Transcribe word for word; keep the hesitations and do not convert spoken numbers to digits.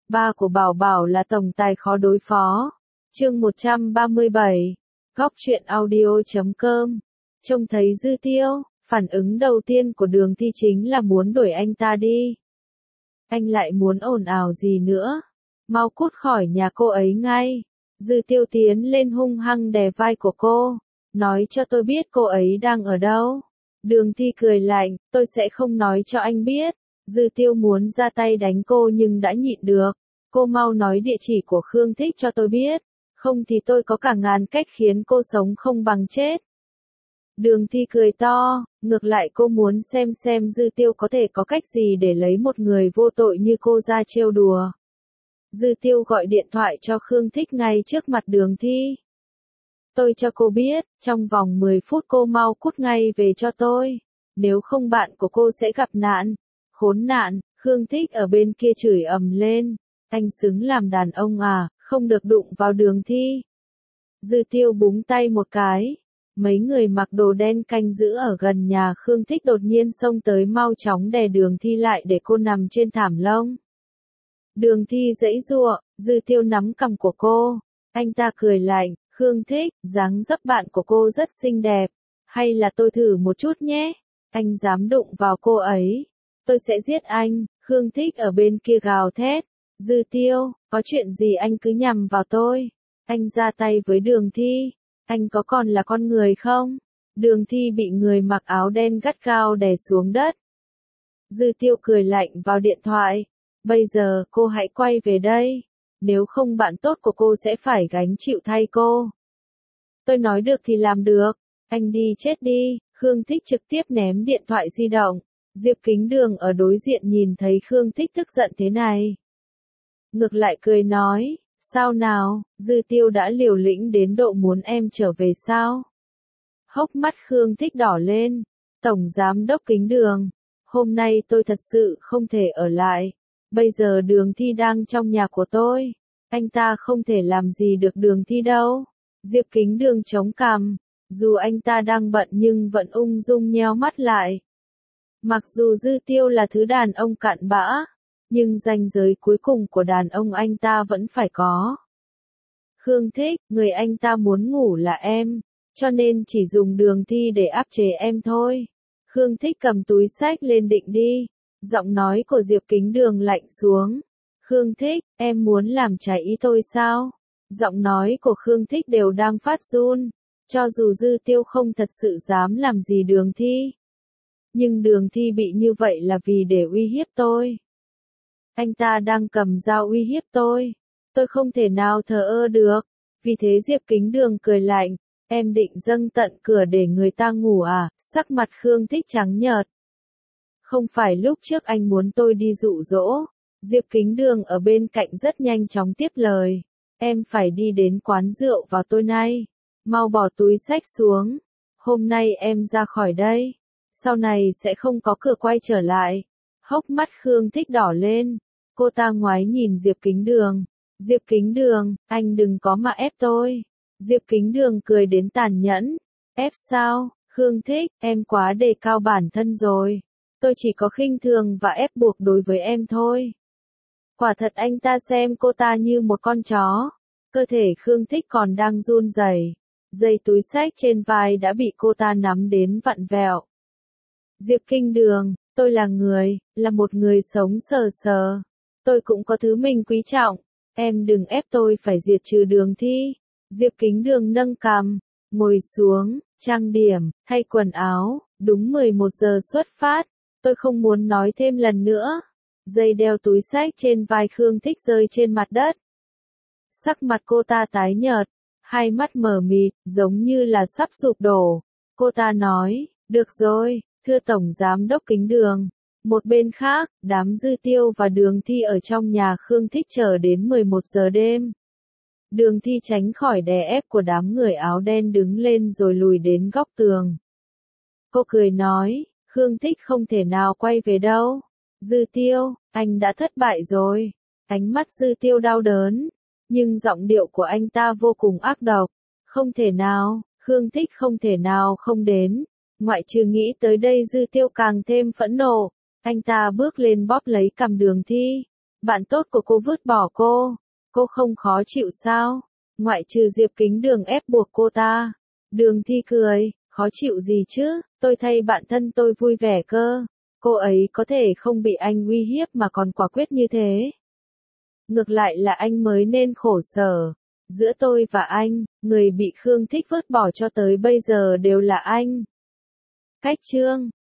Ba của Bảo Bảo là tổng tài khó đối phó. Chương một trăm ba mươi bảy. Góc truyện audio chấm com. Trông thấy Dư Tiêu, phản ứng đầu tiên của Đường Thi chính là muốn đuổi anh ta đi. Anh lại muốn ồn ào gì nữa? Mau cút khỏi nhà cô ấy ngay. Dư Tiêu tiến lên hung hăng đè vai của cô. Nói cho tôi biết cô ấy đang ở đâu. Đường Thi cười lạnh, tôi sẽ không nói cho anh biết. Dư Tiêu muốn ra tay đánh cô nhưng đã nhịn được. Cô mau nói địa chỉ của Khương Thích cho tôi biết. Không thì tôi có cả ngàn cách khiến cô sống không bằng chết. Đường Thi cười to, ngược lại cô muốn xem xem Dư Tiêu có thể có cách gì để lấy một người vô tội như cô ra trêu đùa. Dư Tiêu gọi điện thoại cho Khương Thích ngay trước mặt Đường Thi. Tôi cho cô biết, trong vòng mười phút cô mau cút ngay về cho tôi. Nếu không bạn của cô sẽ gặp nạn. Khốn nạn, Khương Thích ở bên kia chửi ầm lên. Anh xứng làm đàn ông à, không được đụng vào Đường Thi. Dư Tiêu búng tay một cái. Mấy người mặc đồ đen canh giữ ở gần nhà Khương Thích đột nhiên xông tới mau chóng đè Đường Thi lại để cô nằm trên thảm lông. Đường Thi giãy giụa, Dư Tiêu nắm cằm của cô. Anh ta cười lạnh, Khương Thích, dáng dấp bạn của cô rất xinh đẹp. Hay là tôi thử một chút nhé? Anh dám đụng vào cô ấy. Tôi sẽ giết anh, Khương Thích ở bên kia gào thét. Dư Tiêu, có chuyện gì anh cứ nhằm vào tôi. Anh ra tay với Đường Thi. Anh có còn là con người không? Đường Thi bị người mặc áo đen gắt gao đè xuống đất. Dư Tiêu cười lạnh vào điện thoại. Bây giờ cô hãy quay về đây. Nếu không bạn tốt của cô sẽ phải gánh chịu thay cô. Tôi nói được thì làm được. Anh đi chết đi. Khương Thích trực tiếp ném điện thoại di động. Diệp Kính Đường ở đối diện nhìn thấy Khương Thích tức giận thế này. Ngược lại cười nói, sao nào, Dư Tiêu đã liều lĩnh đến độ muốn em trở về sao? Hốc mắt Khương Thích đỏ lên. Tổng Giám đốc Kính Đường, hôm nay tôi thật sự không thể ở lại. Bây giờ Đường Thi đang trong nhà của tôi. Anh ta không thể làm gì được Đường Thi đâu. Diệp Kính Đường chống cằm. Dù anh ta đang bận nhưng vẫn ung dung nheo mắt lại. Mặc dù Dư Tiêu là thứ đàn ông cặn bã, nhưng ranh giới cuối cùng của đàn ông anh ta vẫn phải có. Khương Thích, người anh ta muốn ngủ là em, cho nên chỉ dùng Đường Thi để áp chế em thôi. Khương Thích cầm túi xách lên định đi. Giọng nói của Diệp Kính Đường lạnh xuống. Khương Thích, em muốn làm trái ý tôi sao? Giọng nói của Khương Thích đều đang phát run. Cho dù Dư Tiêu không thật sự dám làm gì Đường Thi. Nhưng Đường Thi bị như vậy là vì để uy hiếp tôi. Anh ta đang cầm dao uy hiếp tôi. Tôi không thể nào thờ ơ được. Vì thế Diệp Kính Đường cười lạnh. Em định dâng tận cửa để người ta ngủ à? Sắc mặt Khương Thích trắng nhợt. Không phải lúc trước anh muốn tôi đi dụ dỗ. Diệp Kính Đường ở bên cạnh rất nhanh chóng tiếp lời. Em phải đi đến quán rượu vào tối nay. Mau bỏ túi xách xuống. Hôm nay em ra khỏi đây. Sau này sẽ không có cửa quay trở lại. Hốc mắt Khương Thích đỏ lên. Cô ta ngoái nhìn Diệp Kính Đường. Diệp Kính Đường, anh đừng có mà ép tôi. Diệp Kính Đường cười đến tàn nhẫn. Ép sao? Khương Thích, em quá đề cao bản thân rồi. Tôi chỉ có khinh thường và ép buộc đối với em thôi. Quả thật anh ta xem cô ta như một con chó. Cơ thể Khương Thích còn đang run rẩy. Dây túi xách trên vai đã bị cô ta nắm đến vặn vẹo. Diệp Kính Đường, tôi là người, là một người sống sờ sờ. Tôi cũng có thứ mình quý trọng. Em đừng ép tôi phải diệt trừ Đường Thi. Diệp Kính Đường nâng cằm, ngồi xuống, trang điểm, thay quần áo, đúng mười một giờ xuất phát. Tôi không muốn nói thêm lần nữa. Dây đeo túi xách trên vai Khương Thích rơi trên mặt đất. Sắc mặt cô ta tái nhợt, hai mắt mờ mịt, giống như là sắp sụp đổ. Cô ta nói, được rồi, thưa Tổng Giám đốc Kính Đường. Một bên khác, đám Dư Tiêu và Đường Thi ở trong nhà Khương Thích chờ đến mười một giờ đêm. Đường Thi tránh khỏi đè ép của đám người áo đen đứng lên rồi lùi đến góc tường. Cô cười nói, Khương Thích không thể nào quay về đâu. Dư Tiêu, anh đã thất bại rồi. Ánh mắt Dư Tiêu đau đớn, nhưng giọng điệu của anh ta vô cùng ác độc. Không thể nào, Khương Thích không thể nào không đến. Ngoại trừ nghĩ tới đây Dư Tiêu càng thêm phẫn nộ. Anh ta bước lên bóp lấy cằm Đường Thi. Bạn tốt của cô vứt bỏ cô. Cô không khó chịu sao? Ngoại trừ Diệp Kính Đường ép buộc cô ta. Đường Thi cười, khó chịu gì chứ, tôi thay bạn thân tôi vui vẻ cơ. Cô ấy có thể không bị anh uy hiếp mà còn quả quyết như thế. Ngược lại là anh mới nên khổ sở. Giữa tôi và anh, người bị Khương Thích vứt bỏ cho tới bây giờ đều là anh. Cách chương